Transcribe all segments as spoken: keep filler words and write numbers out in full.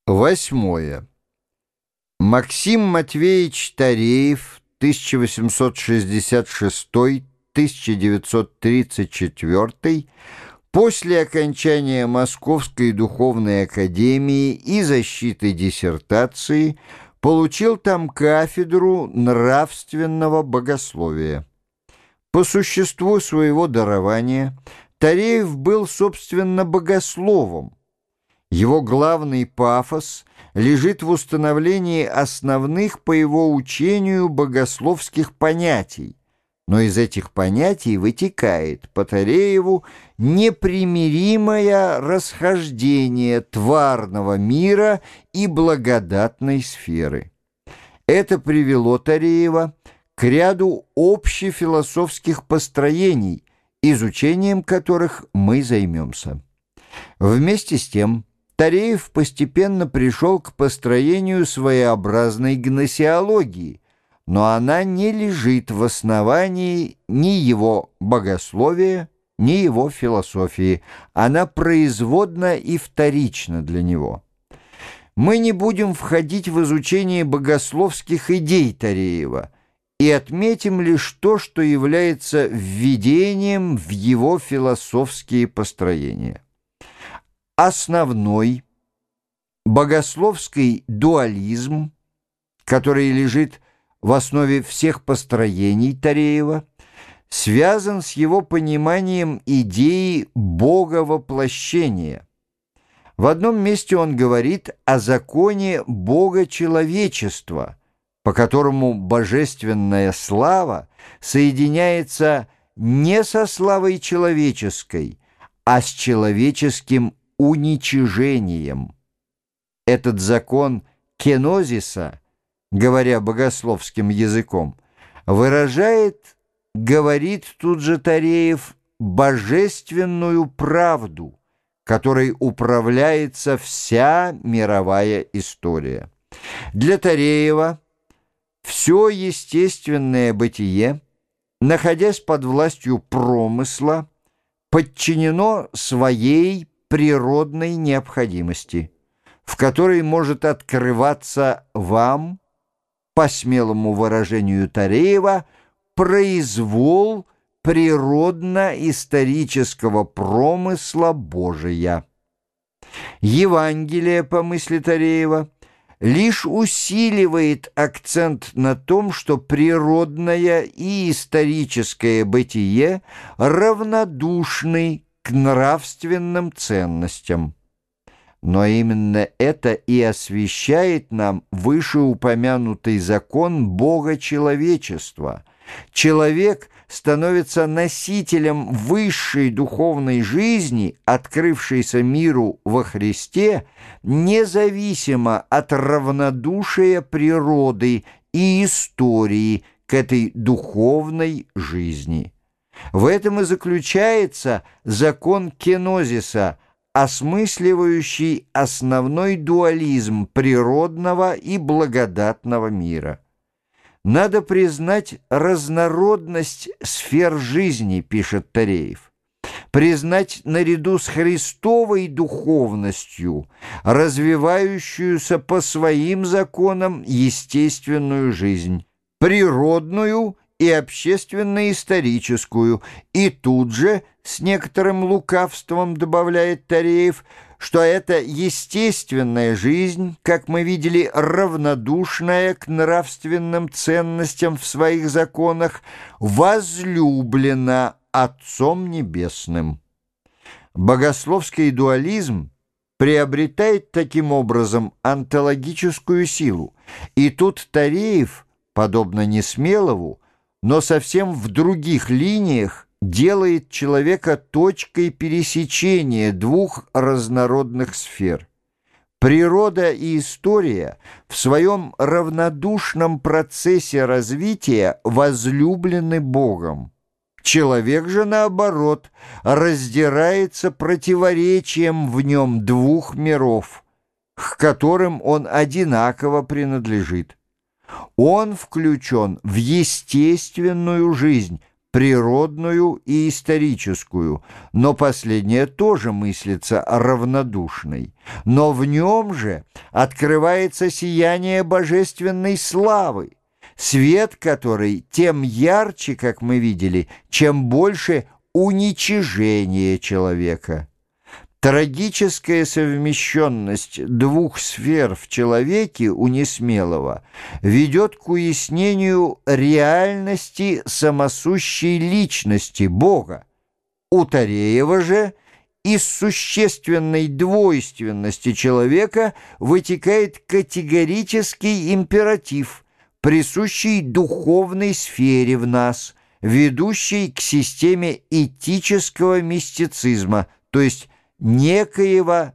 Восьмое. Максим Матвеевич Тареев, тысяча восемьсот шестьдесят шестой — тысяча девятьсот тридцать четвёртый, после окончания Московской духовной академии и защиты диссертации получил там кафедру нравственного богословия. По существу своего дарования Тареев был, собственно, богословом. Его главный пафос лежит в установлении основных, по его учению, богословских понятий, но из этих понятий вытекает по Тарееву непримиримое расхождение тварного мира и благодатной сферы. Это привело Тареева к ряду общефилософских построений, изучением которых мы займемся. Вместе с тем, Тареев постепенно пришел к построению своеобразной гносеологии, но она не лежит в основании ни его богословия, ни его философии. Она производна и вторична для него. Мы не будем входить в изучение богословских идей Тареева и отметим лишь то, что является введением в его философские построения. Основной богословский дуализм, который лежит в основе всех построений Тареева, связан с его пониманием идеи боговоплощения. В одном месте он говорит о законе богочеловечества, по которому божественная слава соединяется не со славой человеческой, а с человеческим уничижением. Этот закон кенозиса, говоря богословским языком, выражает, говорит тут же Тареев, божественную правду, которой управляется вся мировая история. Для Тареева все естественное бытие, находясь под властью промысла, подчинено своей природной необходимости, в которой может открываться вам, по смелому выражению Тареева, произвол природно-исторического промысла Божия. Евангелие, по мысли Тареева, лишь усиливает акцент на том, что природное и историческое бытие равнодушны к нравственным ценностям. Но именно это и освещает нам вышеупомянутый закон богочеловечества. Человек становится носителем высшей духовной жизни, открывшейся миру во Христе, независимо от равнодушия природы и истории к этой духовной жизни. В этом и заключается закон кенозиса, осмысливающий основной дуализм природного и благодатного мира. Надо признать разнородность сфер жизни, пишет Тареев, признать наряду с Христовой духовностью, развивающуюся по своим законам естественную жизнь, природную и общественно-историческую, и тут же с некоторым лукавством добавляет Тареев, что эта естественная жизнь, как мы видели, равнодушная к нравственным ценностям в своих законах, возлюблена Отцом Небесным. Богословский дуализм приобретает таким образом онтологическую силу, и тут Тареев, подобно Несмелову, но совсем в других линиях, делает человека точкой пересечения двух разнородных сфер. Природа и история в своем равнодушном процессе развития возлюблены Богом. Человек же, наоборот, раздирается противоречием в нем двух миров, к которым он одинаково принадлежит. Он включен в естественную жизнь, природную и историческую, но последняя тоже мыслится равнодушной. Но в нем же открывается сияние божественной славы, свет которой тем ярче, как мы видели, чем больше уничижение человека. Трагическая совмещенность двух сфер в человеке у Несмелого ведет к уяснению реальности самосущей личности Бога. У Тареева же из существенной двойственности человека вытекает категорический императив, присущий духовной сфере в нас, ведущий к системе этического мистицизма, то есть некоего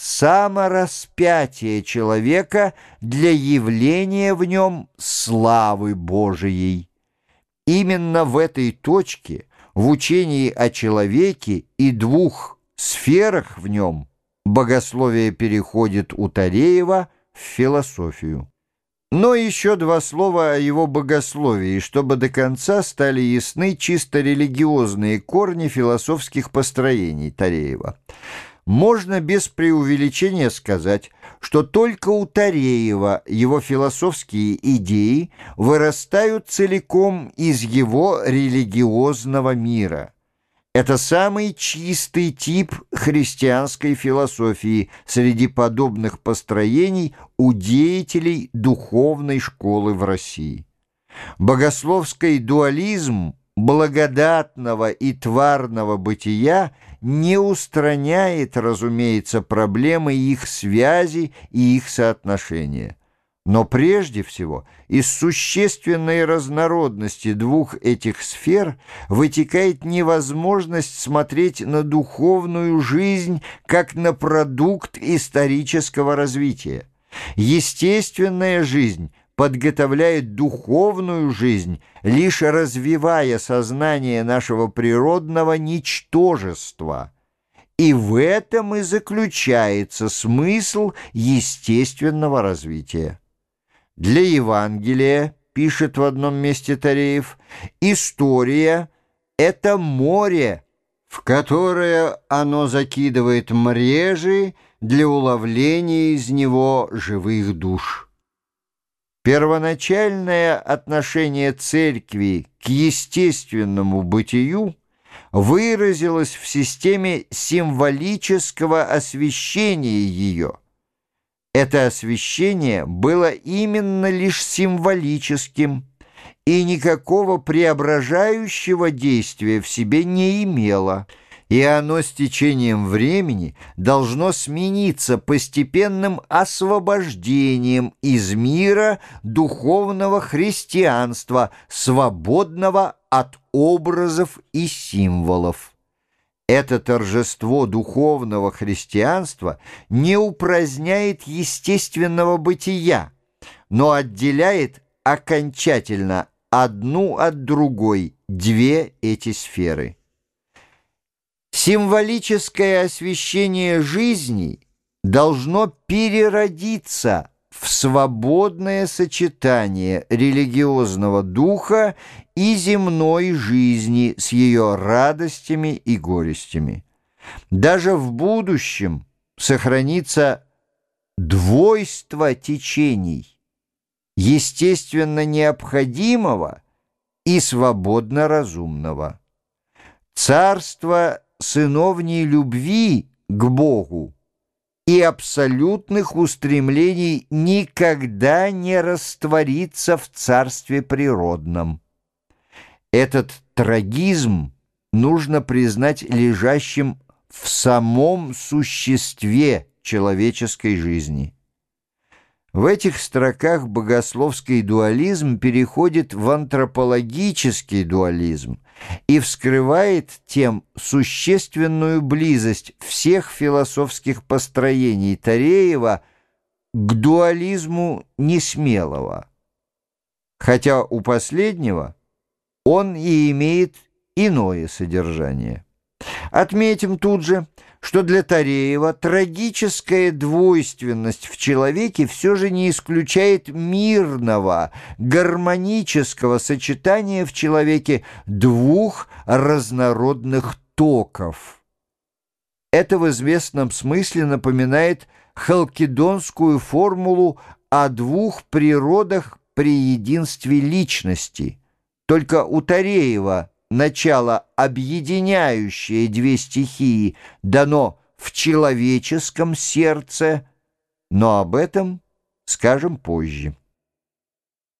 самораспятия человека для явления в нем славы Божией. Именно в этой точке, в учении о человеке и двух сферах в нем, богословие переходит у Тареева в философию. Но еще два слова о его богословии, чтобы до конца стали ясны чисто религиозные корни философских построений Тареева. Можно без преувеличения сказать, что только у Тареева его философские идеи вырастают целиком из его религиозного мира. Это самый чистый тип христианской философии среди подобных построений у деятелей духовной школы в России. Богословский дуализм благодатного и тварного бытия не устраняет, разумеется, проблемы их связи и их соотношения. Но прежде всего из существенной разнородности двух этих сфер вытекает невозможность смотреть на духовную жизнь как на продукт исторического развития. Естественная жизнь подготовляет духовную жизнь, лишь развивая сознание нашего природного ничтожества. И в этом и заключается смысл естественного развития. Для Евангелия, пишет в одном месте Тареев, история — это море, в которое оно закидывает мрежи для уловления из него живых душ. Первоначальное отношение церкви к естественному бытию выразилось в системе символического освящения ее. Это освящение было именно лишь символическим и никакого преображающего действия в себе не имело, и оно с течением времени должно смениться постепенным освобождением из мира духовного христианства, свободного от образов и символов. Это торжество духовного христианства не упраздняет естественного бытия, но отделяет окончательно одну от другой две эти сферы. Символическое освящение жизни должно переродиться в свободное сочетание религиозного духа и земной жизни с ее радостями и горестями. Даже в будущем сохранится двойство течений, естественно необходимого и свободно разумного. Царство сыновней любви к Богу и абсолютных устремлений никогда не растворится в царстве природном. Этот трагизм нужно признать лежащим в самом существе человеческой жизни. В этих строках богословский дуализм переходит в антропологический дуализм и вскрывает тем существенную близость всех философских построений Тареева к дуализму Несмелого, хотя у последнего он и имеет иное содержание. Отметим тут же, что для Тареева трагическая двойственность в человеке все же не исключает мирного, гармонического сочетания в человеке двух разнородных токов. Это в известном смысле напоминает халкидонскую формулу о двух природах при единстве личности. Только у Тареева начало, объединяющее две стихии, дано в человеческом сердце, но об этом скажем позже.